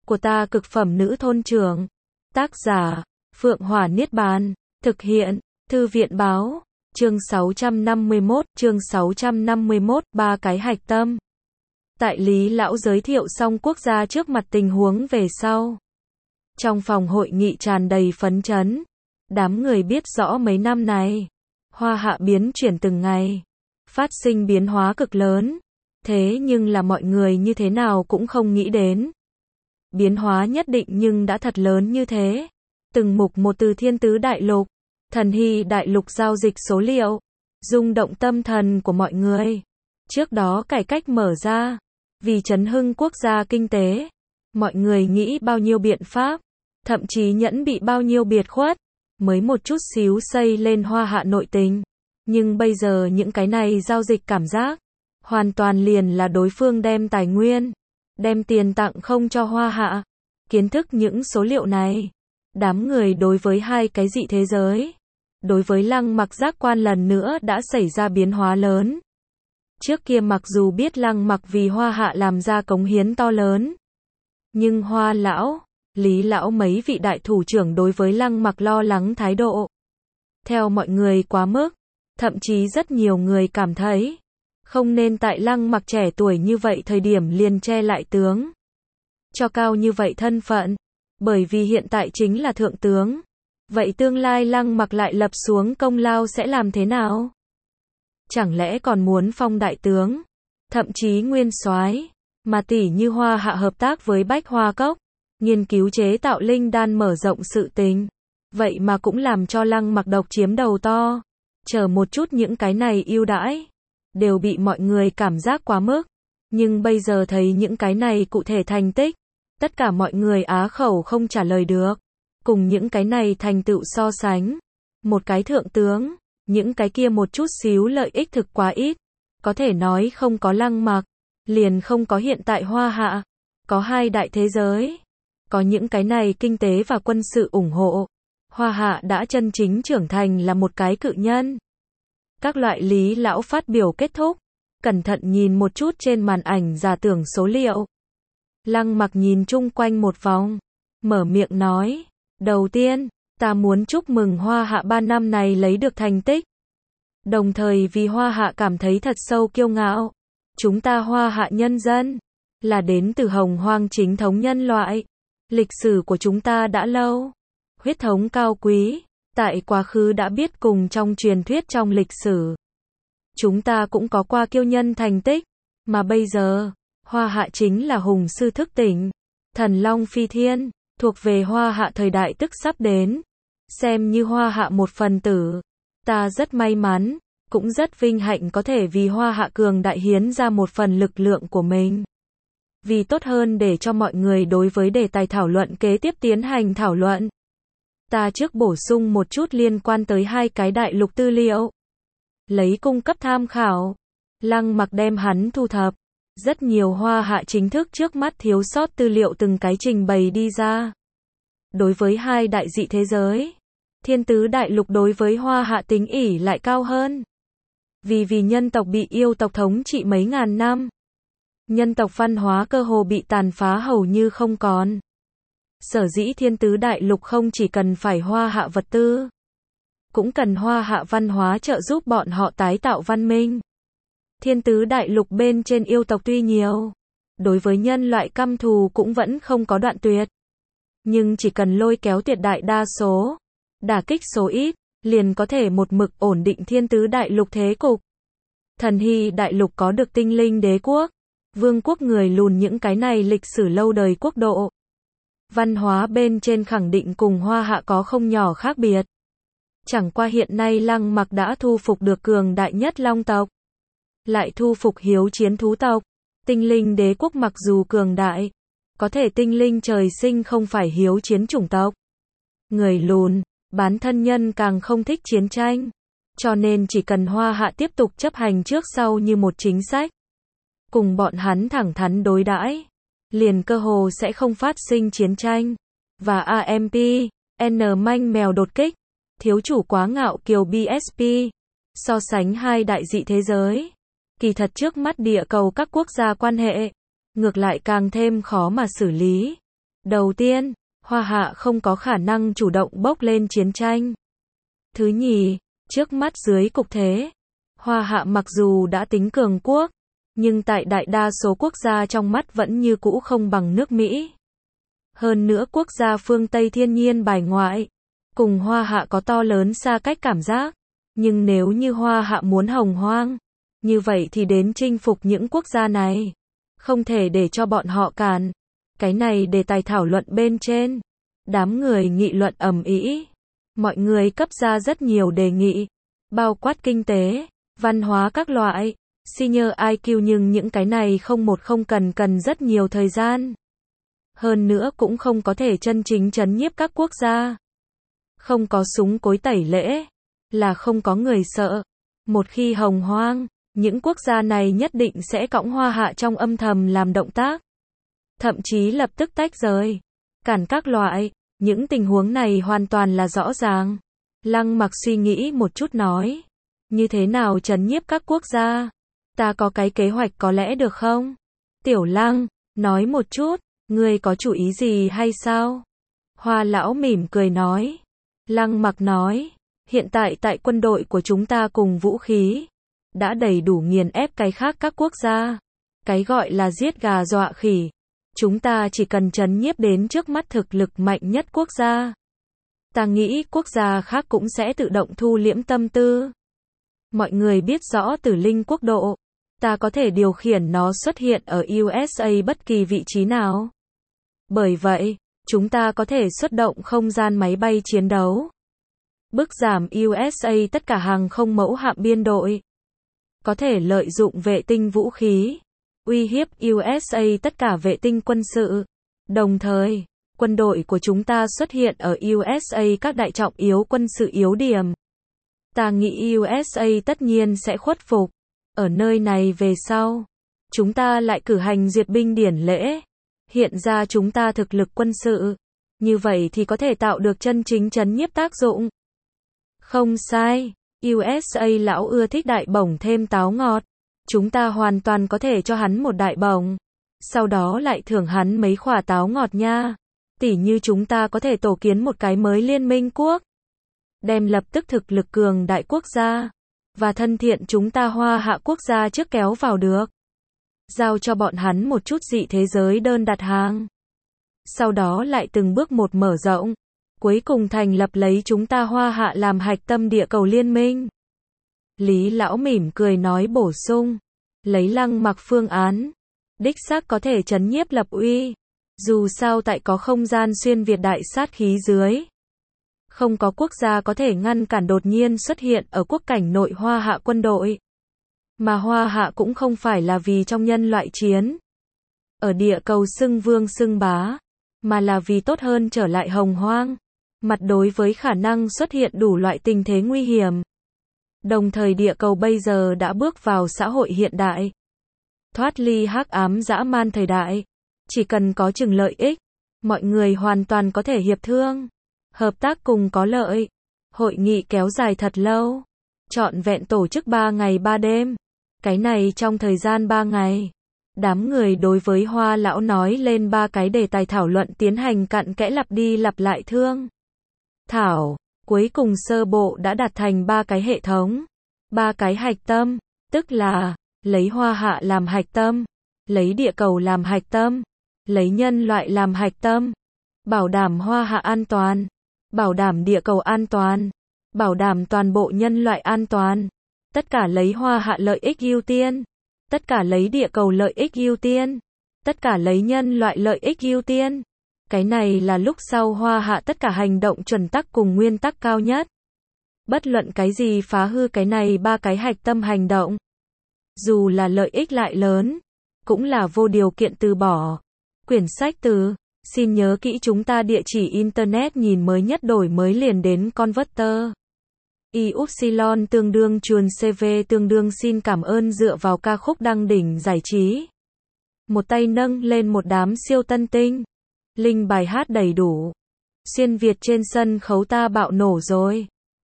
của ta cực phẩm nữ thôn trưởng. Tác giả, Phượng Hỏa Niết Bàn. Thực hiện, Thư viện Báo. Chương 651, ba cái hạch tâm. Tại Lý Lão giới thiệu xong quốc gia trước mặt tình huống về sau. Trong phòng hội nghị tràn đầy phấn chấn. Đám người biết rõ mấy năm này, Hoa Hạ biến chuyển từng ngày, phát sinh biến hóa cực lớn. Thế nhưng là mọi người như thế nào cũng không nghĩ đến. Biến hóa nhất định nhưng đã thật lớn như thế. Từng mục một từ Thiên Tứ Đại Lục, Thần Hy Đại Lục giao dịch số liệu, rung động tâm thần của mọi người. Trước đó cải cách mở ra, vì chấn hưng quốc gia kinh tế, mọi người nghĩ bao nhiêu biện pháp, thậm chí nhẫn bị bao nhiêu biệt khuất, mới một chút xíu xây lên Hoa Hạ nội tình. Nhưng bây giờ những cái này giao dịch cảm giác, hoàn toàn liền là đối phương đem tài nguyên, đem tiền tặng không cho Hoa Hạ. Kiến thức những số liệu này, đám người đối với hai cái dị thế giới, đối với Lăng Mặc giác quan lần nữa đã xảy ra biến hóa lớn. Trước kia mặc dù biết Lăng Mặc vì Hoa Hạ làm ra cống hiến to lớn, nhưng Hoa Lão, Lý Lão mấy vị đại thủ trưởng đối với Lăng Mặc lo lắng thái độ, theo mọi người quá mức, thậm chí rất nhiều người cảm thấy, không nên tại Lăng Mặc trẻ tuổi như vậy thời điểm liền che lại tướng, cho cao như vậy thân phận, bởi vì hiện tại chính là thượng tướng. Vậy tương lai Lăng Mặc lại lập xuống công lao sẽ làm thế nào? Chẳng lẽ còn muốn phong đại tướng, thậm chí nguyên soái, mà tỷ như Hoa Hạ hợp tác với Bách Hoa Cốc, nghiên cứu chế tạo linh đan mở rộng sự tình. Vậy mà cũng làm cho Lăng Mặc độc chiếm đầu to. Chờ một chút những cái này ưu đãi, đều bị mọi người cảm giác quá mức. Nhưng bây giờ thấy những cái này cụ thể thành tích, tất cả mọi người á khẩu không trả lời được. Cùng những cái này thành tựu so sánh, một cái thượng tướng, những cái kia một chút xíu lợi ích thực quá ít. Có thể nói không có Lăng Mặc, liền không có hiện tại Hoa Hạ, có hai đại thế giới, có những cái này kinh tế và quân sự ủng hộ. Hoa Hạ đã chân chính trưởng thành là một cái cự nhân. Các loại Lý Lão phát biểu kết thúc, cẩn thận nhìn một chút trên màn ảnh giả tưởng số liệu. Lăng Mặc nhìn chung quanh một vòng, mở miệng nói, đầu tiên, ta muốn chúc mừng Hoa Hạ 3 năm này lấy được thành tích. Đồng thời vì Hoa Hạ cảm thấy thật sâu kiêu ngạo. Chúng ta Hoa Hạ nhân dân, là đến từ hồng hoang chính thống nhân loại. Lịch sử của chúng ta đã lâu, huyết thống cao quý, tại quá khứ đã biết cùng trong truyền thuyết trong lịch sử. Chúng ta cũng có qua kiêu nhân thành tích, mà bây giờ, Hoa Hạ chính là hùng sư thức tỉnh, thần long phi thiên, thuộc về Hoa Hạ thời đại tức sắp đến. Xem như Hoa Hạ một phần tử, ta rất may mắn, cũng rất vinh hạnh có thể vì Hoa Hạ cường đại hiến ra một phần lực lượng của mình. Vì tốt hơn để cho mọi người đối với đề tài thảo luận kế tiếp tiến hành thảo luận, ta trước bổ sung một chút liên quan tới hai cái đại lục tư liệu, lấy cung cấp tham khảo. Lăng Mặc đem hắn thu thập rất nhiều Hoa Hạ chính thức trước mắt thiếu sót tư liệu từng cái trình bày đi ra. Đối với hai đại dị thế giới, Thiên Tứ Đại Lục đối với Hoa Hạ tính ỷ lại cao hơn. Vì nhân tộc bị yêu tộc thống trị mấy ngàn năm, nhân tộc văn hóa cơ hồ bị tàn phá hầu như không còn. Sở dĩ Thiên Tứ Đại Lục không chỉ cần phải Hoa Hạ vật tư, cũng cần Hoa Hạ văn hóa trợ giúp bọn họ tái tạo văn minh. Thiên Tứ Đại Lục bên trên yêu tộc tuy nhiều, đối với nhân loại căm thù cũng vẫn không có đoạn tuyệt. Nhưng chỉ cần lôi kéo tuyệt đại đa số, đả kích số ít, liền có thể một mực ổn định Thiên Tứ Đại Lục thế cục. Thần Hy Đại Lục có được tinh linh đế quốc, vương quốc người lùn những cái này lịch sử lâu đời quốc độ. Văn hóa bên trên khẳng định cùng Hoa Hạ có không nhỏ khác biệt. Chẳng qua hiện nay Lăng Mặc đã thu phục được cường đại nhất Long tộc, lại thu phục hiếu chiến thú tộc. Tinh linh đế quốc mặc dù cường đại, có thể tinh linh trời sinh không phải hiếu chiến chủng tộc. Người lùn, bán thân nhân càng không thích chiến tranh. Cho nên chỉ cần Hoa Hạ tiếp tục chấp hành trước sau như một chính sách, cùng bọn hắn thẳng thắn đối đãi, liền cơ hồ sẽ không phát sinh chiến tranh. Và AMP, N manh mèo đột kích, thiếu chủ quá ngạo kiều BSP, so sánh hai đại dị thế giới. Kỳ thật trước mắt địa cầu các quốc gia quan hệ, ngược lại càng thêm khó mà xử lý. Đầu tiên, Hoa Hạ không có khả năng chủ động bốc lên chiến tranh. Thứ nhì, trước mắt dưới cục thế, Hoa Hạ mặc dù đã tính cường quốc, nhưng tại đại đa số quốc gia trong mắt vẫn như cũ không bằng nước Mỹ. Hơn nữa quốc gia phương Tây thiên nhiên bài ngoại, cùng Hoa Hạ có to lớn xa cách cảm giác. Nhưng nếu như Hoa Hạ muốn hồng hoang, như vậy thì đến chinh phục những quốc gia này. Không thể để cho bọn họ cản. Cái này đề tài thảo luận bên trên. Đám người nghị luận ầm ĩ. Mọi người cấp ra rất nhiều đề nghị, bao quát kinh tế, văn hóa các loại, senior IQ, nhưng những cái này không cần rất nhiều thời gian. Hơn nữa cũng không có thể chân chính trấn nhiếp các quốc gia. Không có súng cối tẩy lễ, là không có người sợ. Một khi hồng hoang, những quốc gia này nhất định sẽ cõng Hoa Hạ trong âm thầm làm động tác. Thậm chí lập tức tách rời, cản các loại. Những tình huống này hoàn toàn là rõ ràng. Lăng Mặc suy nghĩ một chút nói. Như thế nào trấn nhiếp các quốc gia? Ta có cái kế hoạch có lẽ được không? Tiểu Lăng, nói một chút, ngươi có chủ ý gì hay sao? Hoa lão mỉm cười nói. Lăng Mặc nói, hiện tại tại quân đội của chúng ta cùng vũ khí, đã đầy đủ nghiền ép cái khác các quốc gia. Cái gọi là giết gà dọa khỉ. Chúng ta chỉ cần trấn nhiếp đến trước mắt thực lực mạnh nhất quốc gia. Ta nghĩ quốc gia khác cũng sẽ tự động thu liễm tâm tư. Mọi người biết rõ Tử Linh quốc độ. Ta có thể điều khiển nó xuất hiện ở USA bất kỳ vị trí nào. Bởi vậy, chúng ta có thể xuất động không gian máy bay chiến đấu. Bức giảm USA tất cả hàng không mẫu hạm biên đội. Có thể lợi dụng vệ tinh vũ khí. Uy hiếp USA tất cả vệ tinh quân sự. Đồng thời, quân đội của chúng ta xuất hiện ở USA các đại trọng yếu quân sự yếu điểm. Ta nghĩ USA tất nhiên sẽ khuất phục. Ở nơi này về sau, chúng ta lại cử hành duyệt binh điển lễ. Hiện ra chúng ta thực lực quân sự. Như vậy thì có thể tạo được chân chính trấn nhiếp tác dụng. Không sai, USA lão ưa thích đại bổng thêm táo ngọt. Chúng ta hoàn toàn có thể cho hắn một đại bổng. Sau đó lại thưởng hắn mấy quả táo ngọt nha. Tỉ như chúng ta có thể tổ kiến một cái mới liên minh quốc. Đem lập tức thực lực cường đại quốc gia. Và thân thiện chúng ta Hoa Hạ quốc gia trước kéo vào được. Giao cho bọn hắn một chút dị thế giới đơn đặt hàng. Sau đó lại từng bước một mở rộng. Cuối cùng thành lập lấy chúng ta Hoa Hạ làm hạch tâm địa cầu liên minh. Lý lão mỉm cười nói bổ sung. Lấy Lăng Mặc phương án. Đích xác có thể trấn nhiếp lập uy. Dù sao tại có không gian xuyên việt đại sát khí dưới. Không có quốc gia có thể ngăn cản đột nhiên xuất hiện ở quốc cảnh nội Hoa Hạ quân đội. Mà Hoa Hạ cũng không phải là vì trong nhân loại chiến. Ở địa cầu xưng vương xưng bá. Mà là vì tốt hơn trở lại hồng hoang. Mặt đối với khả năng xuất hiện đủ loại tình thế nguy hiểm. Đồng thời địa cầu bây giờ đã bước vào xã hội hiện đại. Thoát ly hắc ám dã man thời đại. Chỉ cần có chừng lợi ích, mọi người hoàn toàn có thể hiệp thương. Hợp tác cùng có lợi. Hội nghị kéo dài thật lâu. Trọn vẹn tổ chức 3 ngày 3 đêm. Cái này trong thời gian 3 ngày. Đám người đối với Hoa lão nói lên 3 cái đề tài thảo luận tiến hành cặn kẽ lặp đi lặp lại thương thảo. Cuối cùng sơ bộ đã đạt thành 3 cái hệ thống. 3 cái hạch tâm. Tức là, lấy Hoa Hạ làm hạch tâm. Lấy địa cầu làm hạch tâm. Lấy nhân loại làm hạch tâm. Bảo đảm Hoa Hạ an toàn. Bảo đảm địa cầu an toàn. Bảo đảm toàn bộ nhân loại an toàn. Tất cả lấy Hoa Hạ lợi ích ưu tiên. Tất cả lấy địa cầu lợi ích ưu tiên. Tất cả lấy nhân loại lợi ích ưu tiên. Cái này là lúc sau Hoa Hạ tất cả hành động chuẩn tắc cùng nguyên tắc cao nhất. Bất luận cái gì phá hư cái này 3 cái hạch tâm hành động. Dù là lợi ích lại lớn, cũng là vô điều kiện từ bỏ. Quyển sách từ, xin nhớ kỹ chúng ta địa chỉ internet nhìn mới nhất đổi mới liền đến Converter. Y-upsilon tương đương chuồn CV tương đương xin cảm ơn dựa vào ca khúc đăng đỉnh giải trí. Một tay nâng lên một đám siêu tân tinh. Linh bài hát đầy đủ. Xuyên Việt trên sân khấu ta bạo nổ rồi.